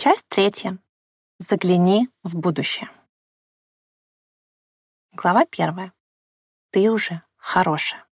Часть 3. Загляни в будущее. Глава 1. Ты уже хорошая.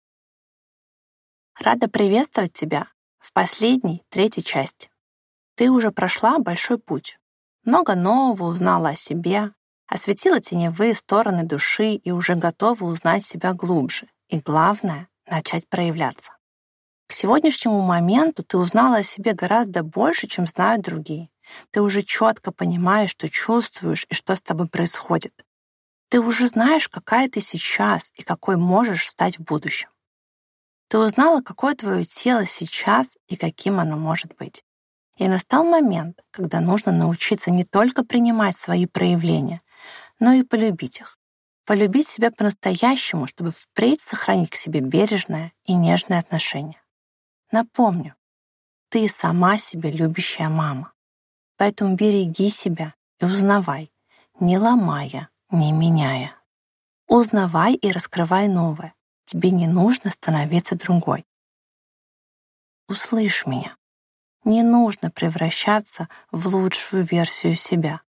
Рада приветствовать тебя в последней, 3 части. Ты уже прошла большой путь. Много нового узнала о себе, осветила теневые стороны души и уже готова узнать себя глубже. И главное — начать проявляться. К сегодняшнему моменту ты узнала о себе гораздо больше, чем знают другие. Ты уже четко понимаешь, что чувствуешь и что с тобой происходит. Ты уже знаешь, какая ты сейчас и какой можешь стать в будущем. Ты узнала, какое твое тело сейчас и каким оно может быть. И настал момент, когда нужно научиться не только принимать свои проявления, но и полюбить их. Полюбить себя по-настоящему, чтобы впредь сохранить к себе бережное и нежное отношение. Напомню, ты сама себе любящая мама. Поэтому береги себя и узнавай, не ломая, не меняя. Узнавай и раскрывай новое. Тебе не нужно становиться другой. Услышь меня. Не нужно превращаться в лучшую версию себя.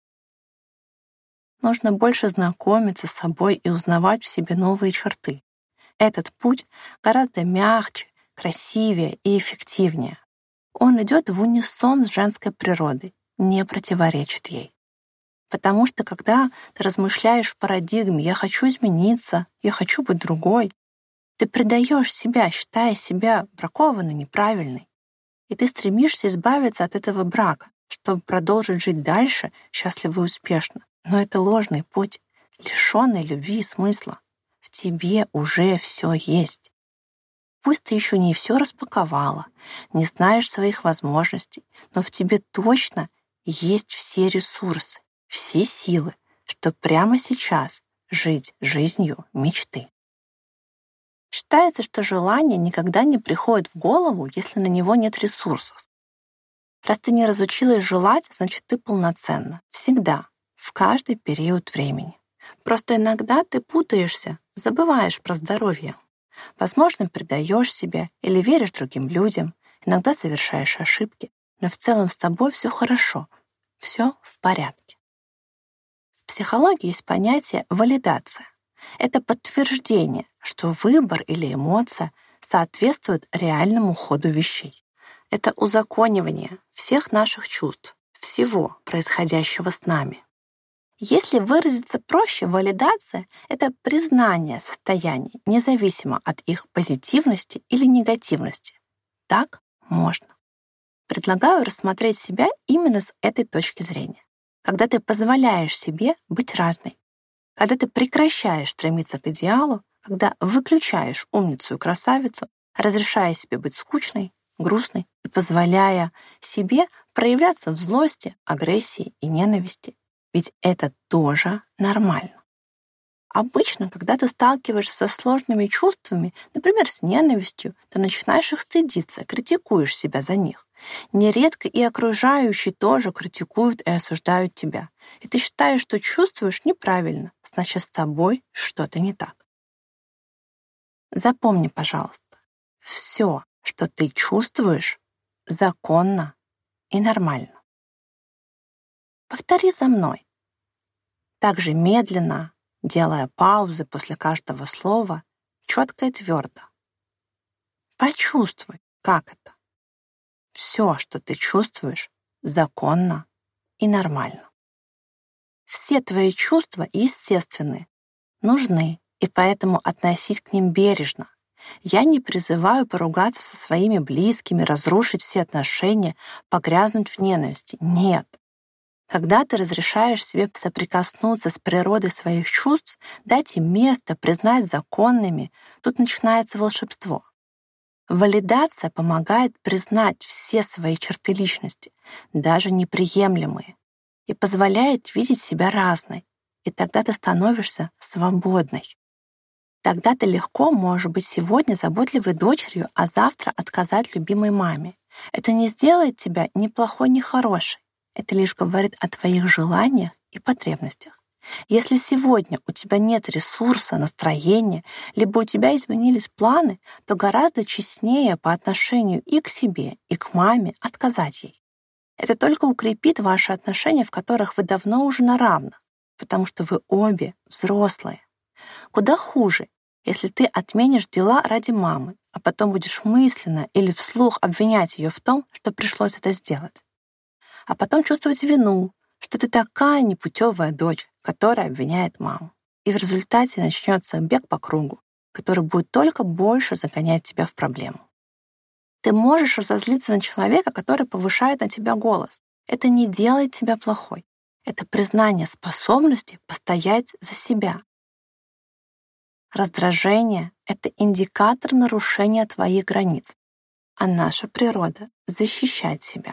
Нужно больше знакомиться с собой и узнавать в себе новые черты. Этот путь гораздо мягче, красивее и эффективнее. Он идет в унисон с женской природой, не противоречит ей. Потому что когда ты размышляешь в парадигме «я хочу измениться», «я хочу быть другой», ты предаешь себя, считая себя бракованной, неправильной. И ты стремишься избавиться от этого брака, чтобы продолжить жить дальше счастливо и успешно. Но это ложный путь, лишенный любви и смысла. В тебе уже все есть. Пусть ты еще не все распаковала, не знаешь своих возможностей, но в тебе точно есть все ресурсы, все силы, чтобы прямо сейчас жить жизнью мечты. Считается, что желание никогда не приходит в голову, если на него нет ресурсов. Раз ты не разучилась желать, значит, ты полноценна. Всегда, в каждый период времени. Просто иногда ты путаешься, забываешь про здоровье. Возможно, предаешь себя или веришь другим людям, иногда совершаешь ошибки, но в целом с тобой все хорошо, все в порядке. В психологии есть понятие валидация. Это подтверждение, что выбор или эмоция соответствуют реальному ходу вещей. Это узаконивание всех наших чувств, всего происходящего с нами. Если выразиться проще, валидация — это признание состояний, независимо от их позитивности или негативности. Так можно. Предлагаю рассмотреть себя именно с этой точки зрения. Когда ты позволяешь себе быть разной, когда ты прекращаешь стремиться к идеалу, когда выключаешь умницу и красавицу, разрешая себе быть скучной, грустной и позволяя себе проявляться в злости, агрессии и ненависти. Ведь это тоже нормально. Обычно, когда ты сталкиваешься со сложными чувствами, например, с ненавистью, ты начинаешь их стыдиться, критикуешь себя за них. Нередко и окружающие тоже критикуют и осуждают тебя. И ты считаешь, что чувствуешь неправильно, значит, с тобой что-то не так. Запомни, пожалуйста, все, что ты чувствуешь, законно и нормально. Повтори за мной. Также медленно, делая паузы после каждого слова, четко и твердо. Почувствуй, как это. Все, что ты чувствуешь, законно и нормально. Все твои чувства естественны, нужны, и поэтому относись к ним бережно. Я не призываю поругаться со своими близкими, разрушить все отношения, погрязнуть в ненависти. Нет. Когда ты разрешаешь себе соприкоснуться с природой своих чувств, дать им место, признать законными, тут начинается волшебство. Валидация помогает признать все свои черты личности, даже неприемлемые, и позволяет видеть себя разной, и тогда ты становишься свободной. Тогда ты легко можешь быть сегодня заботливой дочерью, а завтра отказать любимой маме. Это не сделает тебя ни плохой, ни хорошей. Это лишь говорит о твоих желаниях и потребностях. Если сегодня у тебя нет ресурса, настроения, либо у тебя изменились планы, то гораздо честнее по отношению и к себе, и к маме отказать ей. Это только укрепит ваши отношения, в которых вы давно уже на равных, потому что вы обе взрослые. Куда хуже, если ты отменишь дела ради мамы, а потом будешь мысленно или вслух обвинять ее в том, что пришлось это сделать. А потом чувствовать вину, что ты такая непутевая дочь, которая обвиняет маму. И в результате начнется бег по кругу, который будет только больше загонять тебя в проблему. Ты можешь разозлиться на человека, который повышает на тебя голос. Это не делает тебя плохой. Это признание способности постоять за себя. Раздражение — это индикатор нарушения твоих границ, а наша природа — защищать себя.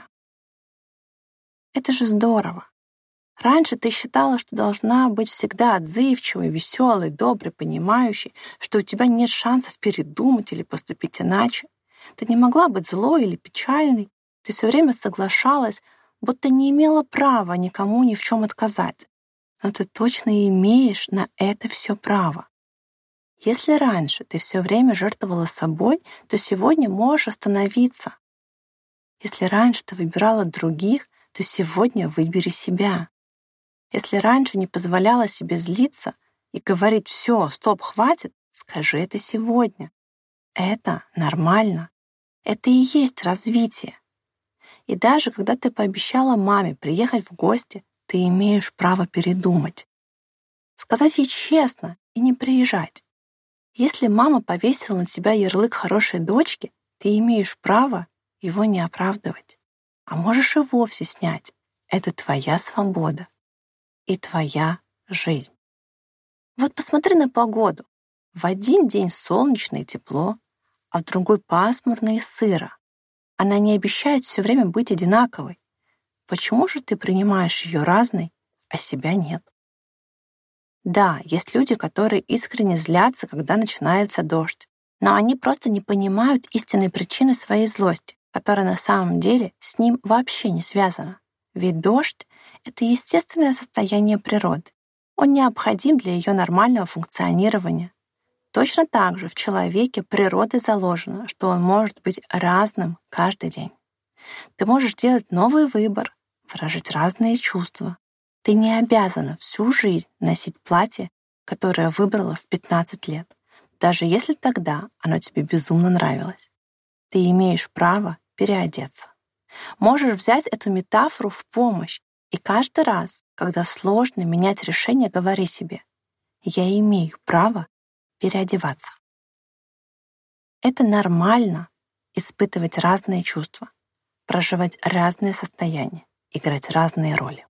Это же здорово. Раньше ты считала, что должна быть всегда отзывчивой, веселой, доброй, понимающей, что у тебя нет шансов передумать или поступить иначе. Ты не могла быть злой или печальной. Ты все время соглашалась, будто не имела права никому ни в чем отказать. Но ты точно имеешь на это все право. Если раньше ты все время жертвовала собой, то сегодня можешь остановиться. Если раньше ты выбирала других, то сегодня выбери себя. Если раньше не позволяла себе злиться и говорить «все, стоп, хватит», скажи это сегодня. Это нормально. Это и есть развитие. И даже когда ты пообещала маме приехать в гости, ты имеешь право передумать. Сказать ей честно и не приезжать. Если мама повесила на тебя ярлык хорошей дочки, ты имеешь право его не оправдывать. А можешь и вовсе снять. Это твоя свобода и твоя жизнь. Вот посмотри на погоду. В один день солнечно и тепло, а в другой пасмурно и сыро. Она не обещает все время быть одинаковой. Почему же ты принимаешь ее разной, а себя нет? Да, есть люди, которые искренне злятся, когда начинается дождь, но они просто не понимают истинной причины своей злости, которая на самом деле с ним вообще не связана. Ведь дождь — это естественное состояние природы. Он необходим для ее нормального функционирования. Точно так же в человеке природой заложено, что он может быть разным каждый день. Ты можешь делать новый выбор, выражать разные чувства. Ты не обязана всю жизнь носить платье, которое выбрала в 15 лет, даже если тогда оно тебе безумно нравилось. Ты имеешь право переодеться. Можешь взять эту метафору в помощь, и каждый раз, когда сложно менять решение, говори себе: «Я имею право переодеваться». Это нормально — испытывать разные чувства, проживать разные состояния, играть разные роли.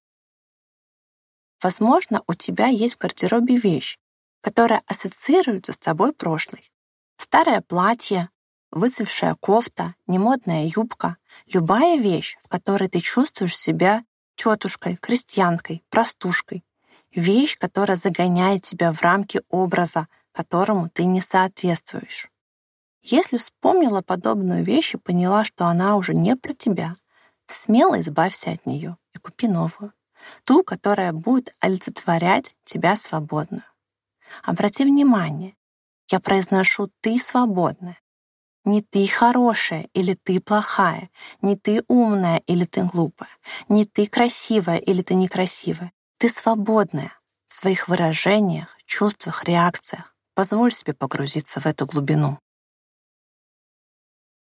Возможно, у тебя есть в гардеробе вещь, которая ассоциируется с тобой прошлой. Старое платье, выцвевшая кофта, немодная юбка, любая вещь, в которой ты чувствуешь себя тетушкой, крестьянкой, простушкой. Вещь, которая загоняет тебя в рамки образа, которому ты не соответствуешь. Если вспомнила подобную вещь и поняла, что она уже не про тебя, смело избавься от нее и купи новую. Ту, которая будет олицетворять тебя свободную. Обрати внимание, я произношу «ты свободная». Не ты хорошая или ты плохая, не ты умная или ты глупая, не ты красивая или ты некрасивая. Ты свободная в своих выражениях, чувствах, реакциях. Позволь себе погрузиться в эту глубину.